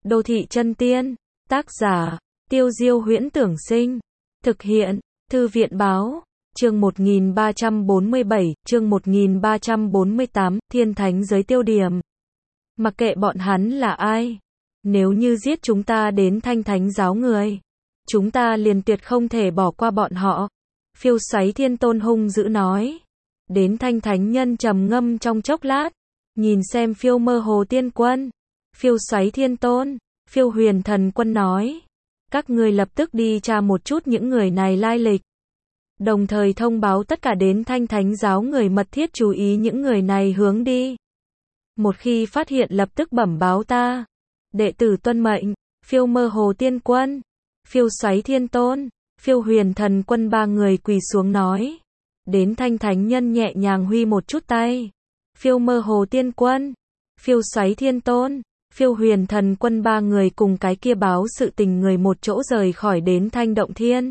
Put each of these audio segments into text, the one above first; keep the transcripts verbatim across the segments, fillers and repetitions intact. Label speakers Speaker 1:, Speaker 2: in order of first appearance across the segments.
Speaker 1: Đô thị chân tiên, tác giả, Tiêu Diêu Huyễn Tưởng Sinh, thực hiện, Thư viện Báo, chương một nghìn ba trăm bốn mươi bảy, chương một nghìn ba trăm bốn mươi tám, thiên thánh giới tiêu điểm. Mặc kệ bọn hắn là ai, nếu như giết chúng ta đến thanh thánh giáo người, chúng ta liền tuyệt không thể bỏ qua bọn họ. Phiêu Xoáy Thiên Tôn hung dữ nói. Đến thanh thánh nhân trầm ngâm trong chốc lát, nhìn xem Phiêu Mơ Hồ Tiên Quân, Phiêu Xoáy Thiên Tôn, Phiêu Huyền Thần Quân nói, các ngươi lập tức đi tra một chút những người này lai lịch, đồng thời thông báo tất cả đến thanh thánh giáo người mật thiết chú ý những người này hướng đi. Một khi phát hiện lập tức bẩm báo ta. Đệ tử tuân mệnh. Phiêu Mơ Hồ Tiên Quân, Phiêu Xoáy Thiên Tôn, Phiêu Huyền Thần Quân ba người quỳ xuống nói. Đến thanh thánh nhân nhẹ nhàng huy một chút tay. Phiêu Mơ Hồ Tiên Quân, Phiêu Xoáy Thiên Tôn, Phiêu Huyền Thần Quân ba người cùng cái kia báo sự tình người một chỗ rời khỏi đến thanh động thiên.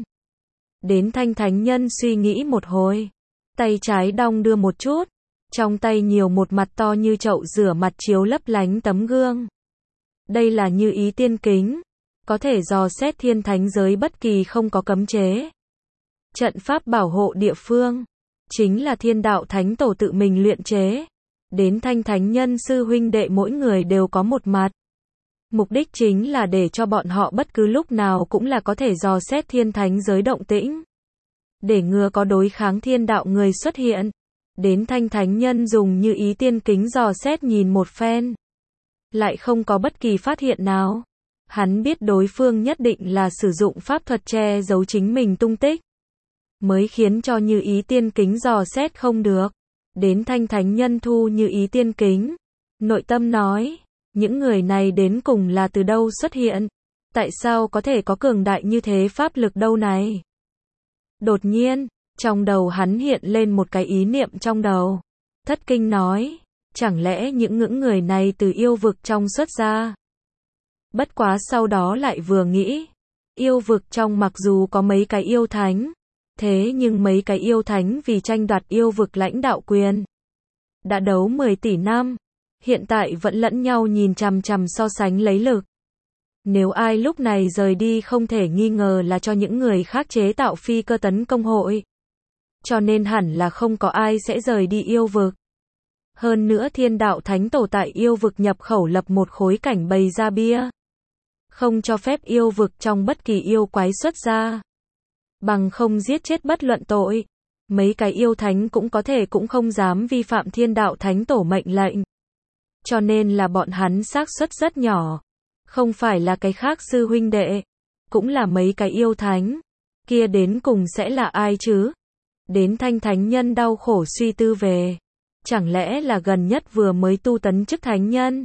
Speaker 1: Đến thanh thánh nhân suy nghĩ một hồi, tay trái đong đưa một chút, trong tay nhiều một mặt to như chậu rửa mặt chiếu lấp lánh tấm gương. Đây là Như Ý Tiên Kính, có thể dò xét thiên thánh giới bất kỳ không có cấm chế. Trận pháp bảo hộ địa phương, chính là thiên đạo thánh tổ tự mình luyện chế. Đến thanh thánh nhân sư huynh đệ mỗi người đều có một mặt. Mục đích chính là để cho bọn họ bất cứ lúc nào cũng là có thể dò xét thiên thánh giới động tĩnh. Để ngừa có đối kháng thiên đạo người xuất hiện. Đến thanh thánh nhân dùng Như Ý Tiên Kính dò xét nhìn một phen. Lại không có bất kỳ phát hiện nào. Hắn biết đối phương nhất định là sử dụng pháp thuật che giấu chính mình tung tích, mới khiến cho Như Ý Tiên Kính dò xét không được. Đến thanh thánh nhân thu Như Ý Tiên Kính, nội tâm nói, những người này đến cùng là từ đâu xuất hiện? Tại sao có thể có cường đại như thế pháp lực đâu này? Đột nhiên, trong đầu hắn hiện lên một cái ý niệm trong đầu. Thất kinh nói, chẳng lẽ những ngưỡng người này từ yêu vực trong xuất ra? Bất quá sau đó lại vừa nghĩ, yêu vực trong mặc dù có mấy cái yêu thánh, thế nhưng mấy cái yêu thánh vì tranh đoạt yêu vực lãnh đạo quyền, đã đấu mười tỷ năm, hiện tại vẫn lẫn nhau nhìn chằm chằm so sánh lấy lực. Nếu ai lúc này rời đi không thể nghi ngờ là cho những người khác chế tạo phi cơ tấn công hội. Cho nên hẳn là không có ai sẽ rời đi yêu vực. Hơn nữa thiên đạo thánh tổ tại yêu vực nhập khẩu lập một khối cảnh bày ra bia. Không cho phép yêu vực trong bất kỳ yêu quái xuất ra. Bằng không giết chết bất luận tội. Mấy cái yêu thánh cũng có thể cũng không dám vi phạm thiên đạo thánh tổ mệnh lệnh. Cho nên là bọn hắn xác suất rất nhỏ. Không phải là cái khác sư huynh đệ. Cũng là mấy cái yêu thánh. Kia đến cùng sẽ là ai chứ? Đến thanh thánh nhân đau khổ suy tư về. Chẳng lẽ là gần nhất vừa mới tu tấn chức thánh nhân?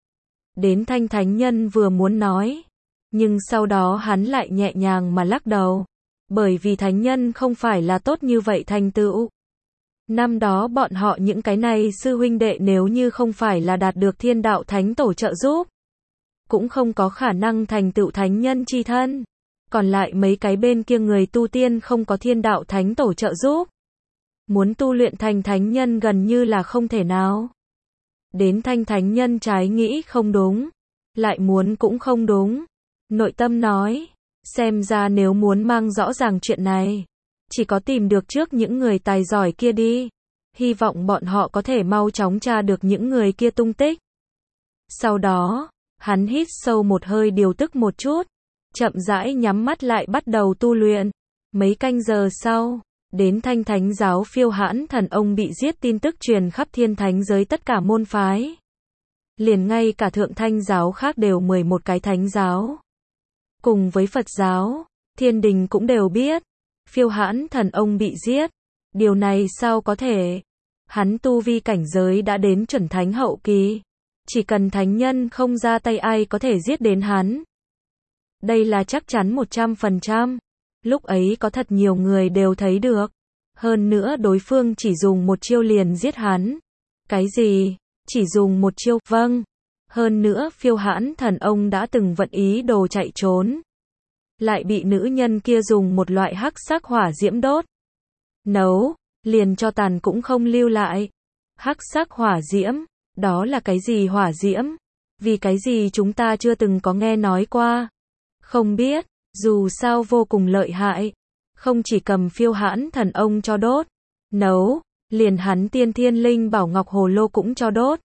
Speaker 1: Đến thanh thánh nhân vừa muốn nói. Nhưng sau đó hắn lại nhẹ nhàng mà lắc đầu. Bởi vì thánh nhân không phải là tốt như vậy thành tựu. Năm đó bọn họ những cái này sư huynh đệ nếu như không phải là đạt được thiên đạo thánh tổ trợ giúp, cũng không có khả năng thành tựu thánh nhân chi thân. Còn lại mấy cái bên kia người tu tiên không có thiên đạo thánh tổ trợ giúp, muốn tu luyện thành thánh nhân gần như là không thể nào. Đến thanh thánh nhân trái nghĩ không đúng, lại muốn cũng không đúng. Nội tâm nói, xem ra nếu muốn mang rõ ràng chuyện này, chỉ có tìm được trước những người tài giỏi kia đi. Hy vọng bọn họ có thể mau chóng tra được những người kia tung tích. Sau đó, hắn hít sâu một hơi điều tức một chút, chậm rãi nhắm mắt lại bắt đầu tu luyện. Mấy canh giờ sau, đến thanh thánh giáo Phiêu Hãn Thần Ông bị giết tin tức truyền khắp thiên thánh giới tất cả môn phái. Liền ngay cả thượng thanh giáo khác đều mười một cái thánh giáo. Cùng với Phật giáo, thiên đình cũng đều biết. Phiêu Hãn Thần Ông bị giết. Điều này sao có thể? Hắn tu vi cảnh giới đã đến chuẩn thánh hậu kỳ. Chỉ cần thánh nhân không ra tay ai có thể giết đến hắn. Đây là chắc chắn một trăm phần trăm. Lúc ấy có thật nhiều người đều thấy được. Hơn nữa đối phương chỉ dùng một chiêu liền giết hắn. Cái gì? Chỉ dùng một chiêu? Vâng. Hơn nữa Phiêu Hãn Thần Ông đã từng vận ý đồ chạy trốn. Lại bị nữ nhân kia dùng một loại hắc sắc hỏa diễm đốt. Nấu, liền cho tàn cũng không lưu lại. Hắc sắc hỏa diễm, đó là cái gì hỏa diễm? Vì cái gì chúng ta chưa từng có nghe nói qua? Không biết, dù sao vô cùng lợi hại. Không chỉ cầm phiêu hãn thần ông cho đốt, nấu, liền hắn tiên thiên linh bảo ngọc hồ lô cũng cho đốt.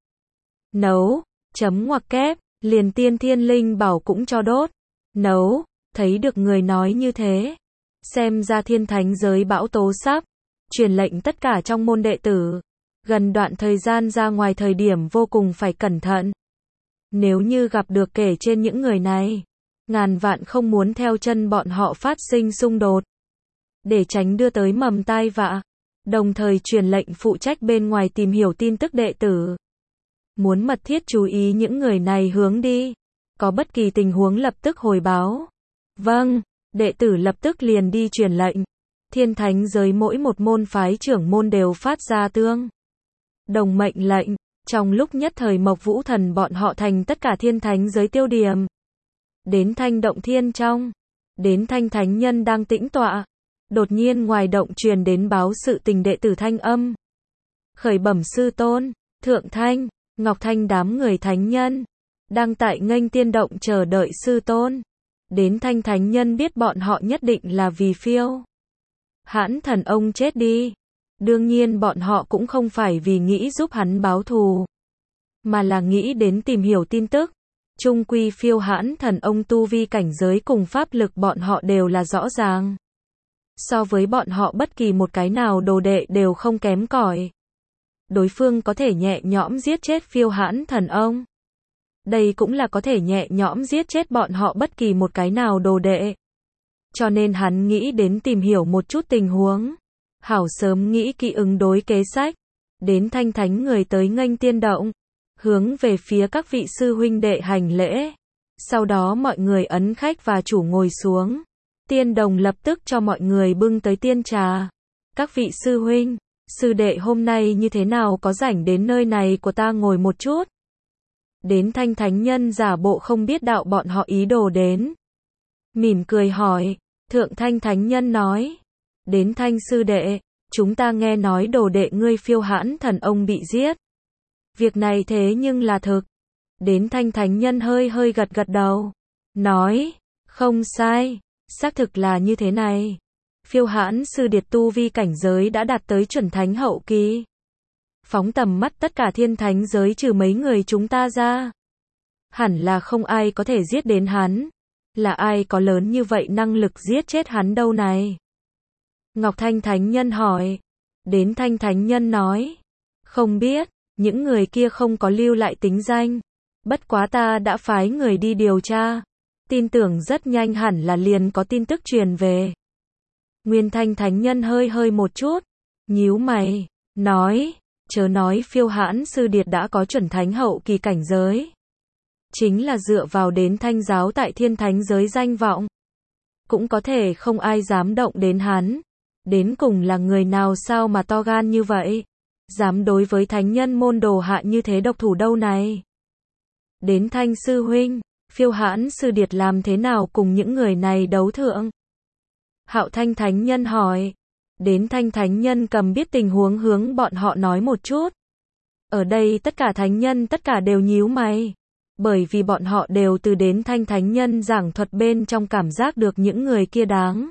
Speaker 1: Nấu, chấm ngoặc kép, liền tiên thiên linh bảo cũng cho đốt. Nấu, thấy được người nói như thế. Xem ra thiên thánh giới bão tố sắp, truyền lệnh tất cả trong môn đệ tử. Gần đoạn thời gian ra ngoài thời điểm vô cùng phải cẩn thận. Nếu như gặp được kể trên những người này, ngàn vạn không muốn theo chân bọn họ phát sinh xung đột. Để tránh đưa tới mầm tai vạ. Đồng thời truyền lệnh phụ trách bên ngoài tìm hiểu tin tức đệ tử. Muốn mật thiết chú ý những người này hướng đi. Có bất kỳ tình huống lập tức hồi báo. Vâng, đệ tử lập tức liền đi truyền lệnh. Thiên thánh giới mỗi một môn phái trưởng môn đều phát ra tương đồng mệnh lệnh. Trong lúc nhất thời Mộc Vũ Thần bọn họ thành tất cả thiên thánh giới tiêu điểm. Đến thanh động thiên trong. Đến thanh thánh nhân đang tĩnh tọa. Đột nhiên ngoài động truyền đến báo sự tình đệ tử thanh âm. Khởi bẩm sư tôn, thượng thanh, ngọc thanh đám người thánh nhân. Đang tại nghênh tiên động chờ đợi sư tôn. Đến thanh thánh nhân biết bọn họ nhất định là vì phiêu hãn thần ông chết đi. Đương nhiên bọn họ cũng không phải vì nghĩ giúp hắn báo thù. Mà là nghĩ đến tìm hiểu tin tức. Trung quy phiêu hãn thần ông tu vi cảnh giới cùng pháp lực bọn họ đều là rõ ràng. So với bọn họ bất kỳ một cái nào đồ đệ đều không kém cỏi. Đối phương có thể nhẹ nhõm giết chết phiêu hãn thần ông. Đây cũng là có thể nhẹ nhõm giết chết bọn họ bất kỳ một cái nào đồ đệ. Cho nên hắn nghĩ đến tìm hiểu một chút tình huống. Hảo sớm nghĩ kỹ ứng đối kế sách. Đến thanh thánh người tới nghênh tiên động. Hướng về phía các vị sư huynh đệ hành lễ. Sau đó mọi người ấn khách và chủ ngồi xuống. Tiên đồng lập tức cho mọi người bưng tới tiên trà. Các vị sư huynh, sư đệ hôm nay như thế nào có rảnh đến nơi này của ta ngồi một chút. Đến thanh thánh nhân giả bộ không biết đạo bọn họ ý đồ đến. Mỉm cười hỏi, thượng thanh thánh nhân nói. Đến thanh sư đệ, chúng ta nghe nói đồ đệ ngươi phiêu hãn thần ông bị giết. Việc này thế nhưng là thực. Đến thanh thánh nhân hơi hơi gật gật đầu. Nói, không sai. Xác thực là như thế này. Phiêu hãn sư điệt tu vi cảnh giới đã đạt tới chuẩn thánh hậu kỳ. Phóng tầm mắt tất cả thiên thánh giới trừ mấy người chúng ta ra. Hẳn là không ai có thể giết đến hắn. Là ai có lớn như vậy năng lực giết chết hắn đâu này? Ngọc Thanh Thánh Nhân hỏi. Đến Thanh Thánh Nhân nói. Không biết, những người kia không có lưu lại tính danh. Bất quá ta đã phái người đi điều tra. Tin tưởng rất nhanh hẳn là liền có tin tức truyền về. Nguyên Thanh Thánh Nhân hơi hơi một chút. Nhíu mày. Nói. Chớ nói phiêu hãn sư điệt đã có chuẩn thánh hậu kỳ cảnh giới. Chính là dựa vào đến thanh giáo tại thiên thánh giới danh vọng. Cũng có thể không ai dám động đến hắn. Đến cùng là người nào sao mà to gan như vậy? Dám đối với thánh nhân môn đồ hạ như thế độc thủ đâu này? Đến thanh sư huynh, phiêu hãn sư điệt làm thế nào cùng những người này đấu thượng? Hạo Thanh Thánh Nhân hỏi. Đến thanh thánh nhân cầm biết tình huống hướng bọn họ nói một chút. Ở đây tất cả thánh nhân tất cả đều nhíu mày. Bởi vì bọn họ đều từ đến thanh thánh nhân giảng thuật bên trong cảm giác được những người kia đáng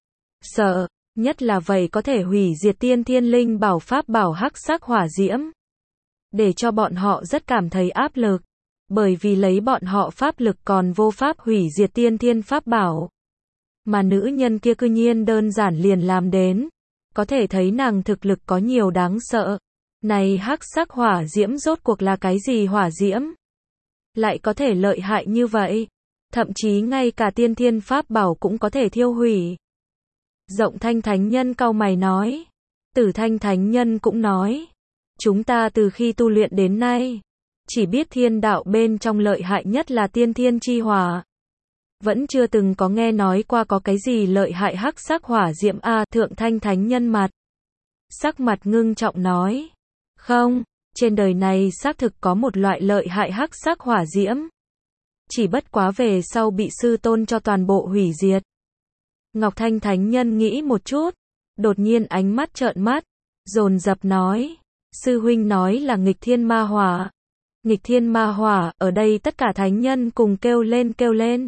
Speaker 1: sợ, nhất là vậy có thể hủy diệt tiên thiên linh bảo pháp bảo hắc sắc hỏa diễm. Để cho bọn họ rất cảm thấy áp lực. Bởi vì lấy bọn họ pháp lực còn vô pháp hủy diệt tiên thiên pháp bảo. Mà nữ nhân kia cư nhiên đơn giản liền làm đến. Có thể thấy nàng thực lực có nhiều đáng sợ. Này hắc sắc hỏa diễm rốt cuộc là cái gì hỏa diễm? Lại có thể lợi hại như vậy. Thậm chí ngay cả tiên thiên pháp bảo cũng có thể thiêu hủy. Rộng Thanh Thánh Nhân cau mày nói. Tử Thanh Thánh Nhân cũng nói. Chúng ta từ khi tu luyện đến nay. Chỉ biết thiên đạo bên trong lợi hại nhất là tiên thiên chi hỏa. Vẫn chưa từng có nghe nói qua có cái gì lợi hại hắc sắc hỏa diễm a. À, Thượng Thanh Thánh Nhân mặt. Sắc mặt ngưng trọng nói. Không, trên đời này xác thực có một loại lợi hại hắc sắc hỏa diễm. Chỉ bất quá về sau bị sư tôn cho toàn bộ hủy diệt. Ngọc Thanh Thánh Nhân nghĩ một chút. Đột nhiên ánh mắt trợn mắt. Dồn dập nói. Sư huynh nói là nghịch thiên ma hỏa. Nghịch thiên ma hỏa, ở đây tất cả thánh nhân cùng kêu lên kêu lên.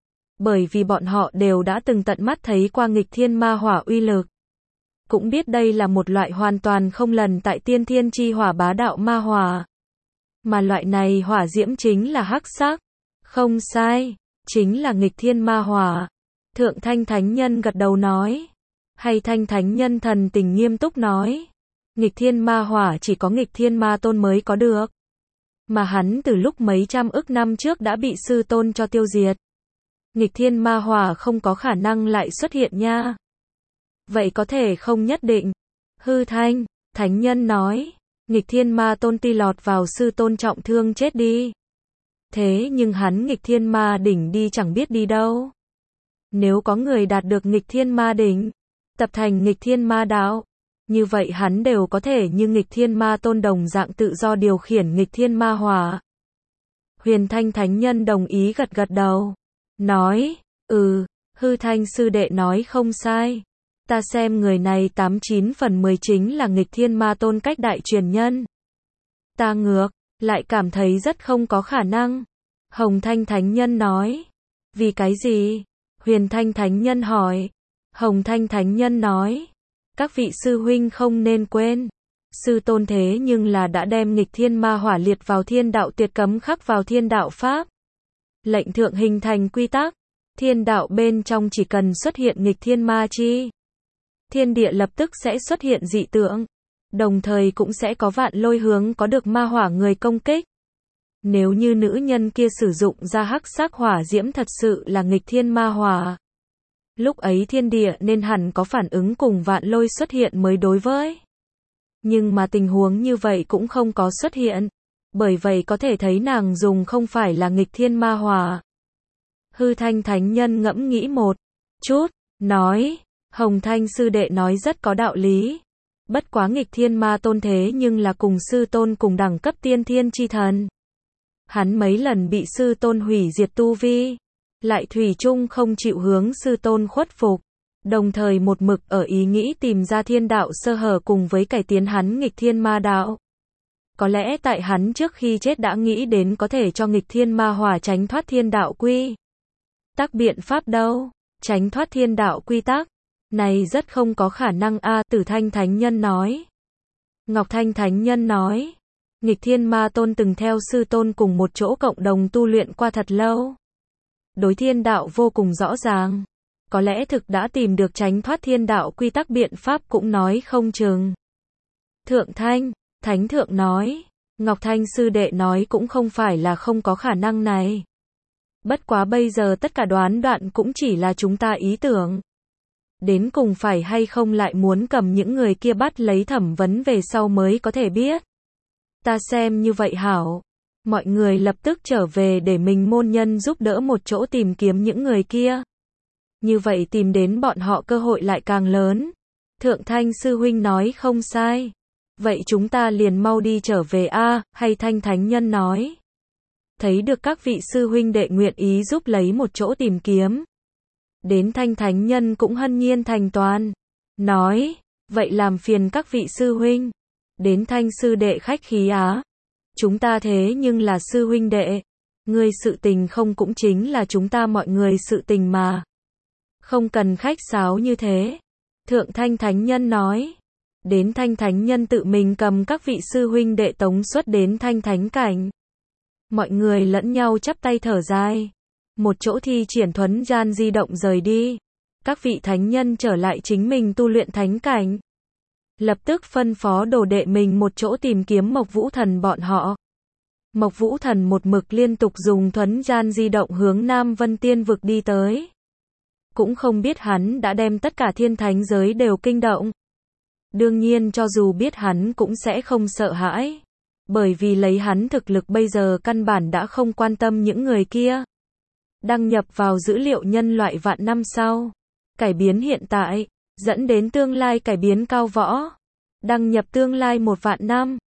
Speaker 1: Bởi vì bọn họ đều đã từng tận mắt thấy qua nghịch thiên ma hỏa uy lực. Cũng biết đây là một loại hoàn toàn không lần tại tiên thiên chi hỏa bá đạo ma hỏa. Mà loại này hỏa diễm chính là hắc sắc. Không sai, chính là nghịch thiên ma hỏa. Thượng Thanh Thánh Nhân gật đầu nói. Hay Thanh Thánh Nhân thần tình nghiêm túc nói. Nghịch thiên ma hỏa chỉ có nghịch thiên ma tôn mới có được. Mà hắn từ lúc mấy trăm ức năm trước đã bị sư tôn cho tiêu diệt. Nghịch thiên ma hỏa không có khả năng lại xuất hiện nha. Vậy có thể không nhất định. Hư Thanh, Thánh Nhân nói. Nghịch thiên ma tôn ti lọt vào sư tôn trọng thương chết đi. Thế nhưng hắn nghịch thiên ma đỉnh đi chẳng biết đi đâu. Nếu có người đạt được nghịch thiên ma đỉnh, tập thành nghịch thiên ma đạo, như vậy hắn đều có thể như nghịch thiên ma tôn đồng dạng tự do điều khiển nghịch thiên ma hỏa. Huyền Thanh Thánh Nhân đồng ý gật gật đầu. Nói, ừ, Hư Thanh sư đệ nói không sai. Ta xem người này tám chín phần mười chính là nghịch thiên ma tôn cách đại truyền nhân. Ta ngược, lại cảm thấy rất không có khả năng. Hồng Thanh Thánh Nhân nói. Vì cái gì? Huyền Thanh Thánh Nhân hỏi. Hồng Thanh Thánh Nhân nói. Các vị sư huynh không nên quên. Sư tôn thế nhưng là đã đem nghịch thiên ma hỏa liệt vào thiên đạo tuyệt cấm khắc vào thiên đạo pháp. Lệnh thượng hình thành quy tắc. Thiên đạo bên trong chỉ cần xuất hiện nghịch thiên ma chi. Thiên địa lập tức sẽ xuất hiện dị tượng. Đồng thời cũng sẽ có vạn lôi hướng có được ma hỏa người công kích. Nếu như nữ nhân kia sử dụng ra hắc sắc hỏa diễm thật sự là nghịch thiên ma hỏa. Lúc ấy thiên địa nên hẳn có phản ứng cùng vạn lôi xuất hiện mới đối với. Nhưng mà tình huống như vậy cũng không có xuất hiện. Bởi vậy có thể thấy nàng dùng không phải là nghịch thiên ma hỏa. Hư Thanh Thánh Nhân ngẫm nghĩ một chút, nói, Hồng Thanh sư đệ nói rất có đạo lý. Bất quá nghịch thiên ma tôn thế nhưng là cùng sư tôn cùng đẳng cấp tiên thiên chi thần. Hắn mấy lần bị sư tôn hủy diệt tu vi, lại thủy chung không chịu hướng sư tôn khuất phục, đồng thời một mực ở ý nghĩ tìm ra thiên đạo sơ hở cùng với cải tiến hắn nghịch thiên ma đạo. Có lẽ tại hắn trước khi chết đã nghĩ đến có thể cho nghịch thiên ma hỏa tránh thoát thiên đạo quy tắc biện pháp đâu, tránh thoát thiên đạo quy tắc. Này rất không có khả năng a. Tử Thanh Thánh Nhân nói. Ngọc Thanh Thánh Nhân nói. Nghịch thiên ma tôn từng theo sư tôn cùng một chỗ cộng đồng tu luyện qua thật lâu. Đối thiên đạo vô cùng rõ ràng. Có lẽ thực đã tìm được tránh thoát thiên đạo quy tắc biện pháp cũng nói không chừng. Thượng Thanh, Thánh Thượng nói. Ngọc Thanh sư đệ nói cũng không phải là không có khả năng này. Bất quá bây giờ tất cả đoán đoạn cũng chỉ là chúng ta ý tưởng. Đến cùng phải hay không lại muốn cầm những người kia bắt lấy thẩm vấn về sau mới có thể biết. Ta xem như vậy hảo. Mọi người lập tức trở về để mình môn nhân giúp đỡ một chỗ tìm kiếm những người kia. Như vậy tìm đến bọn họ cơ hội lại càng lớn. Thượng Thanh sư huynh nói không sai. Vậy chúng ta liền mau đi trở về a. Hay Thanh Thánh Nhân nói. Thấy được các vị sư huynh đệ nguyện ý giúp lấy một chỗ tìm kiếm. Đến Thanh Thánh Nhân cũng hân nhiên thành toàn. Nói, vậy làm phiền các vị sư huynh. Đến Thanh sư đệ khách khí á. Chúng ta thế nhưng là sư huynh đệ. Ngươi sự tình không cũng chính là chúng ta mọi người sự tình mà. Không cần khách sáo như thế. Thượng Thanh Thánh Nhân nói. Đến Thanh Thánh Nhân tự mình cầm các vị sư huynh đệ tống xuất đến Thanh Thánh cảnh. Mọi người lẫn nhau chắp tay thở dài. Một chỗ thi triển thuấn gian di động rời đi. Các vị thánh nhân trở lại chính mình tu luyện thánh cảnh. Lập tức phân phó đồ đệ mình một chỗ tìm kiếm Mộc Vũ Thần bọn họ. Mộc Vũ Thần một mực liên tục dùng thuấn gian di động hướng Nam Vân Tiên vực đi tới. Cũng không biết hắn đã đem tất cả thiên thánh giới đều kinh động. Đương nhiên cho dù biết hắn cũng sẽ không sợ hãi. Bởi vì lấy hắn thực lực bây giờ căn bản đã không quan tâm những người kia. Đăng nhập vào dữ liệu nhân loại vạn năm sau. Cải biến hiện tại, dẫn đến tương lai cải biến cao võ. Đăng nhập tương lai một vạn năm.